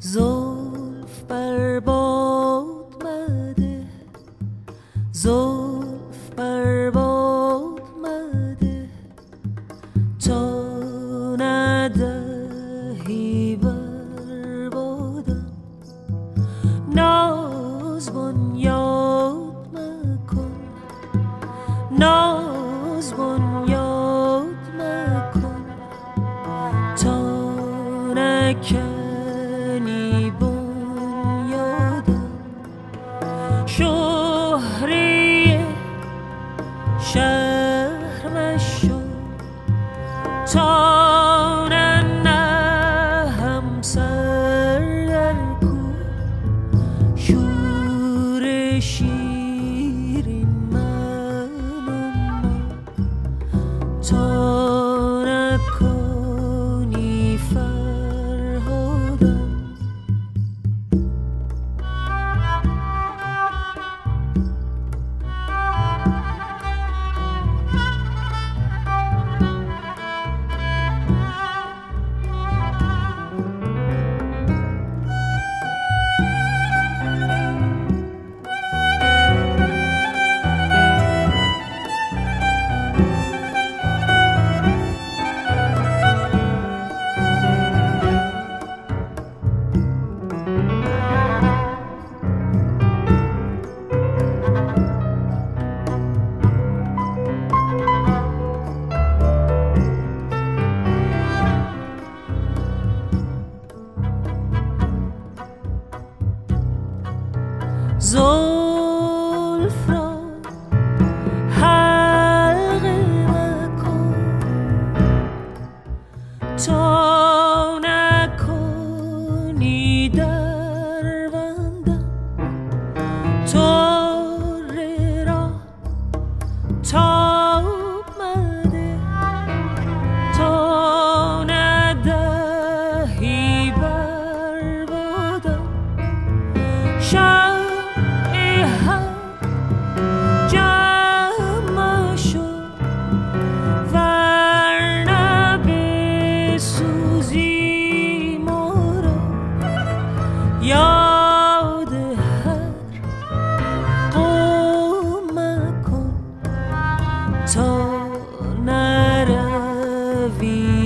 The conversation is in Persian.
زلف بر باد مده، زلف بر باد مده، تا ندهی بر بادم. ناز بنیاد مکن، ناز بنیاد مکن، تا نکنی بنیادم. شهری شهر مشو، تا ننهم سر در کو. شور شیرین من و ما، تا نکنی فرهادم. زلف را حلقه مکن، تا نکنی در بندم. طره را تاب مده، تا ندهی بر بادم. یاد هر قوم مکن، تا نروی